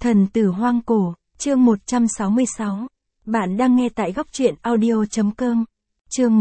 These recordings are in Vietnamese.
Thần tử hoang cổ, chương 166. Bạn đang nghe tại góc truyện audio.com. Chương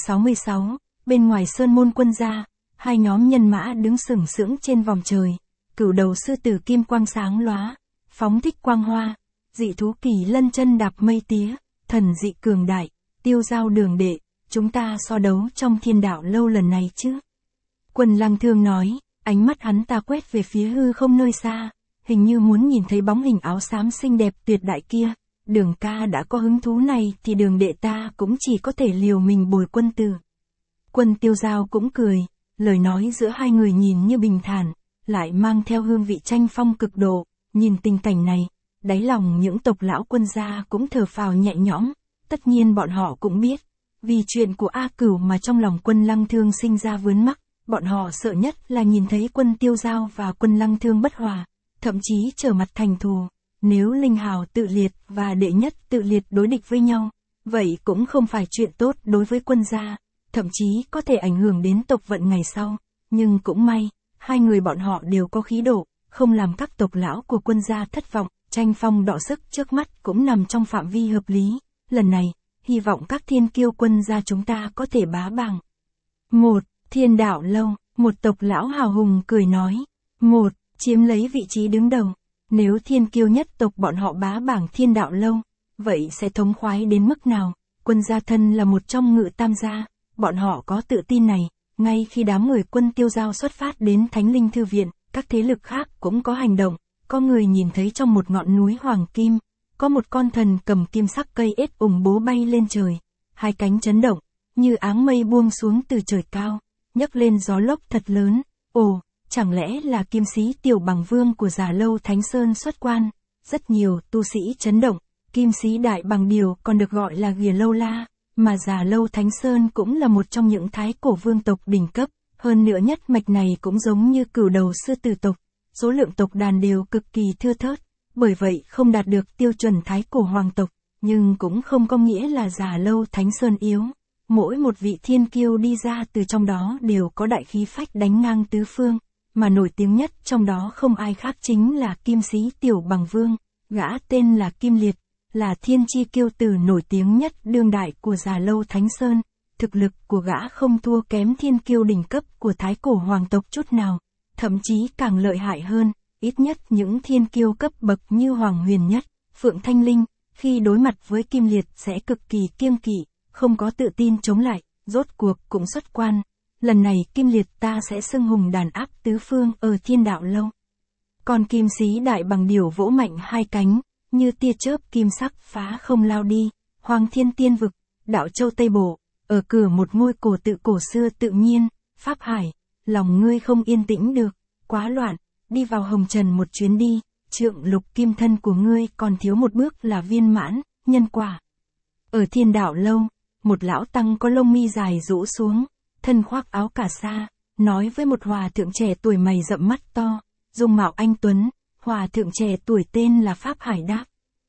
166, bên ngoài sơn môn quân gia, hai nhóm nhân mã đứng sừng sững trên vòng trời. Cửu đầu sư tử kim quang sáng lóa, phóng thích quang hoa, dị thú kỳ lân chân đạp mây tía, thần dị cường đại, tiêu giao đường đệ, chúng ta so đấu trong thiên đạo lâu lần này chứ. Quân Lăng Thương nói, ánh mắt hắn ta quét về phía hư không nơi xa, hình như muốn nhìn thấy bóng hình áo xám xinh đẹp tuyệt đại kia. Đường ca đã có hứng thú này thì đường đệ ta cũng chỉ có thể liều mình bồi quân tử. Quân Tiêu Giao cũng cười, lời nói giữa hai người nhìn như bình thản, lại mang theo hương vị tranh phong cực độ. Nhìn tình cảnh này, đáy lòng những tộc lão quân gia cũng thở phào nhẹ nhõm. Tất nhiên bọn họ cũng biết, vì chuyện của A Cửu mà trong lòng Quân Lăng Thương sinh ra vướng mắc. Bọn họ sợ nhất là nhìn thấy Quân Tiêu Giao và Quân Lăng Thương bất hòa, thậm chí trở mặt thành thù. Nếu Linh Hào tự liệt và đệ nhất tự liệt đối địch với nhau, vậy cũng không phải chuyện tốt đối với quân gia, thậm chí có thể ảnh hưởng đến tộc vận ngày sau. Nhưng cũng may, hai người bọn họ đều có khí độ, không làm các tộc lão của quân gia thất vọng. Tranh phong đọ sức trước mắt cũng nằm trong phạm vi hợp lý. Lần này, hy vọng các thiên kiêu quân gia chúng ta có thể bá bảng. Một, Thiên Đạo Lâu, một tộc lão hào hùng cười nói. Một, chiếm lấy vị trí đứng đầu. Nếu thiên kiêu nhất tộc bọn họ bá bảng Thiên Đạo Lâu, vậy sẽ thống khoái đến mức nào? Quân gia thân là một trong ngự tam gia, bọn họ có tự tin này. Ngay khi đám người Quân Tiêu Giao xuất phát đến Thánh Linh Thư Viện, các thế lực khác cũng có hành động. Có người nhìn thấy trong một ngọn núi hoàng kim, có một con thần cầm kim sắc cây ết ủng bố bay lên trời. Hai cánh chấn động, như áng mây buông xuống từ trời cao, nhấc lên gió lốc thật lớn. Ồ, chẳng lẽ là kim sĩ Tiểu Bằng Vương của Già Lâu Thánh Sơn xuất quan? Rất nhiều tu sĩ chấn động. Kim sĩ Đại Bằng Điều còn được gọi là Ghìa Lâu La, mà Già Lâu Thánh Sơn cũng là một trong những thái cổ vương tộc đỉnh cấp. Hơn nữa nhất mạch này cũng giống như cửu đầu sư tử tộc, số lượng tộc đàn đều cực kỳ thưa thớt, bởi vậy không đạt được tiêu chuẩn thái cổ hoàng tộc, nhưng cũng không có nghĩa là Già Lâu Thánh Sơn yếu. Mỗi một vị thiên kiêu đi ra từ trong đó đều có đại khí phách đánh ngang tứ phương, mà nổi tiếng nhất trong đó không ai khác chính là kim sĩ Tiểu Bằng Vương, gã tên là Kim Liệt, là thiên chi kiêu tử nổi tiếng nhất đương đại của Già Lâu Thánh Sơn. Thực lực của gã không thua kém thiên kiêu đỉnh cấp của thái cổ hoàng tộc chút nào, thậm chí càng lợi hại hơn. Ít nhất những thiên kiêu cấp bậc như Hoàng Huyền Nhất, Phượng Thanh Linh, khi đối mặt với Kim Liệt sẽ cực kỳ kiêng kỵ, không có tự tin chống lại. Rốt cuộc cũng xuất quan. Lần này Kim Liệt ta sẽ xưng hùng đàn áp tứ phương ở Thiên Đạo Lâu. Còn kim sĩ Đại Bằng Điểu vỗ mạnh hai cánh, như tia chớp kim sắc phá không lao đi. Hoàng Thiên Tiên Vực, Đạo Châu Tây Bộ, ở cửa một ngôi cổ tự cổ xưa tự nhiên. Pháp Hải, lòng ngươi không yên tĩnh được, quá loạn, đi vào hồng trần một chuyến đi. Trượng lục kim thân của ngươi còn thiếu một bước là viên mãn nhân quả. Ở Thiên Đạo Lâu, một lão tăng có lông mi dài rũ xuống, thân khoác áo cà sa, nói với một hòa thượng trẻ tuổi mày rậm mắt to, dung mạo anh tuấn. Hòa thượng trẻ tuổi tên là Pháp Hải đáp.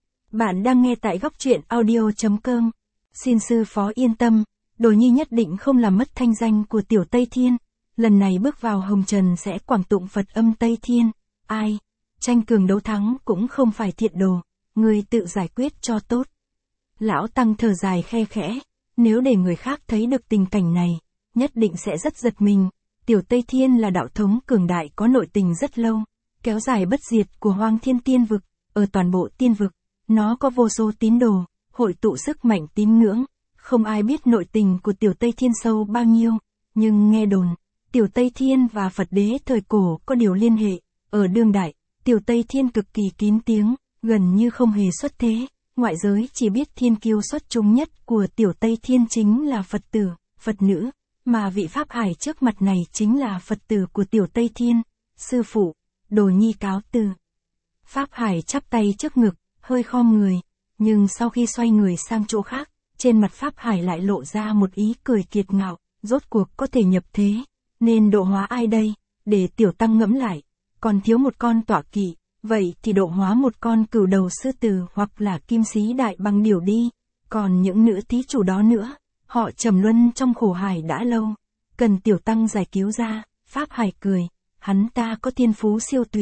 Bạn đang nghe tại góc truyện audio.com. Xin sư phó yên tâm, Đồ Nhi nhất định không làm mất thanh danh của Tiểu Tây Thiên. Lần này bước vào hồng trần sẽ quảng tụng Phật âm Tây Thiên. Ai? Tranh cường đấu thắng cũng không phải thiện đồ, ngươi tự giải quyết cho tốt. Lão tăng thở dài khe khẽ, nếu để người khác thấy được tình cảnh này, nhất định sẽ rất giật mình. Tiểu Tây Thiên là đạo thống cường đại có nội tình rất lâu, kéo dài bất diệt của Hoang Thiên Tiên Vực. Ở toàn bộ tiên vực, nó có vô số tín đồ, hội tụ sức mạnh tín ngưỡng. Không ai biết nội tình của Tiểu Tây Thiên sâu bao nhiêu, nhưng nghe đồn, Tiểu Tây Thiên và Phật đế thời cổ có điều liên hệ. Ở đương đại, Tiểu Tây Thiên cực kỳ kín tiếng, gần như không hề xuất thế. Ngoại giới chỉ biết thiên kiêu xuất chúng nhất của Tiểu Tây Thiên chính là Phật tử, Phật nữ, mà vị Pháp Hải trước mặt này chính là Phật tử của Tiểu Tây Thiên. Sư phụ, Đồ Nhi cáo từ. Pháp Hải chắp tay trước ngực, hơi khom người, nhưng sau khi xoay người sang chỗ khác, trên mặt Pháp Hải lại lộ ra một ý cười kiệt ngạo. Rốt cuộc có thể nhập thế, nên độ hóa ai đây? Để tiểu tăng ngẫm lại, còn thiếu một con tọa kỵ, vậy thì độ hóa một con cửu đầu sư tử hoặc là kim sĩ Đại Bằng Điểu đi. Còn những nữ thí chủ đó nữa, họ trầm luân trong khổ hải đã lâu, cần tiểu tăng giải cứu ra. Pháp Hải cười, hắn ta có thiên phú siêu tuyệt,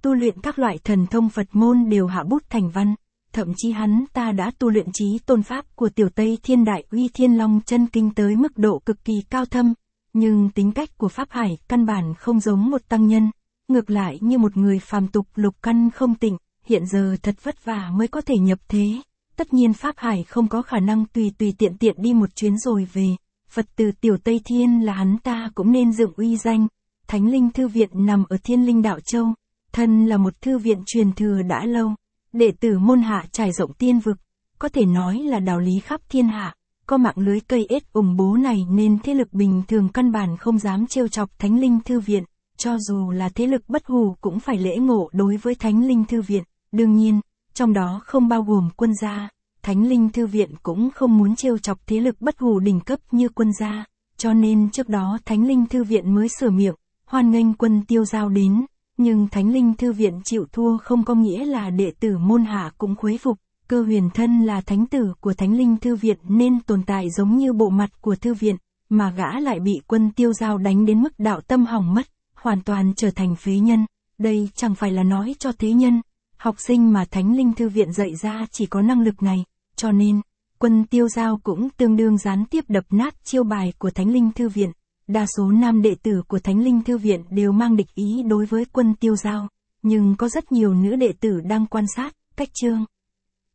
tu luyện các loại thần thông Phật môn đều hạ bút thành văn, thậm chí hắn ta đã tu luyện chí tôn pháp của Tiểu Tây Thiên Đại Uy Thiên Long Chân Kinh tới mức độ cực kỳ cao thâm, nhưng tính cách của Pháp Hải căn bản không giống một tăng nhân, ngược lại như một người phàm tục lục căn không tịnh, hiện giờ thật vất vả mới có thể nhập thế. Tất nhiên Pháp Hải không có khả năng tùy tiện đi một chuyến rồi về, Phật từ Tiểu Tây Thiên là hắn ta cũng nên dựng uy danh. Thánh Linh Thư Viện nằm ở Thiên Linh Đạo Châu, thân là một thư viện truyền thừa đã lâu, đệ tử môn hạ trải rộng tiên vực, có thể nói là đạo lý khắp thiên hạ, có mạng lưới cây ết ủng bố này nên thế lực bình thường căn bản không dám trêu chọc Thánh Linh Thư Viện, cho dù là thế lực bất hủ cũng phải lễ ngộ đối với Thánh Linh Thư Viện, đương nhiên, trong đó không bao gồm Quân gia, Thánh Linh Thư Viện cũng không muốn trêu chọc thế lực bất hủ đỉnh cấp như Quân gia, cho nên trước đó Thánh Linh Thư Viện mới sửa miệng, hoan nghênh Quân Tiêu Giao đến, nhưng Thánh Linh Thư Viện chịu thua không có nghĩa là đệ tử môn hạ cũng khuấy phục, Cơ Huyền thân là thánh tử của Thánh Linh Thư Viện nên tồn tại giống như bộ mặt của thư viện, mà gã lại bị Quân Tiêu Giao đánh đến mức đạo tâm hỏng mất, hoàn toàn trở thành phế nhân, đây chẳng phải là nói cho thế nhân, học sinh mà Thánh Linh Thư Viện dạy ra chỉ có năng lực này, cho nên, Quân Tiêu Giao cũng tương đương gián tiếp đập nát chiêu bài của Thánh Linh Thư Viện. Đa số nam đệ tử của Thánh Linh Thư Viện đều mang địch ý đối với Quân Tiêu Giao, nhưng có rất nhiều nữ đệ tử đang quan sát, cách chương.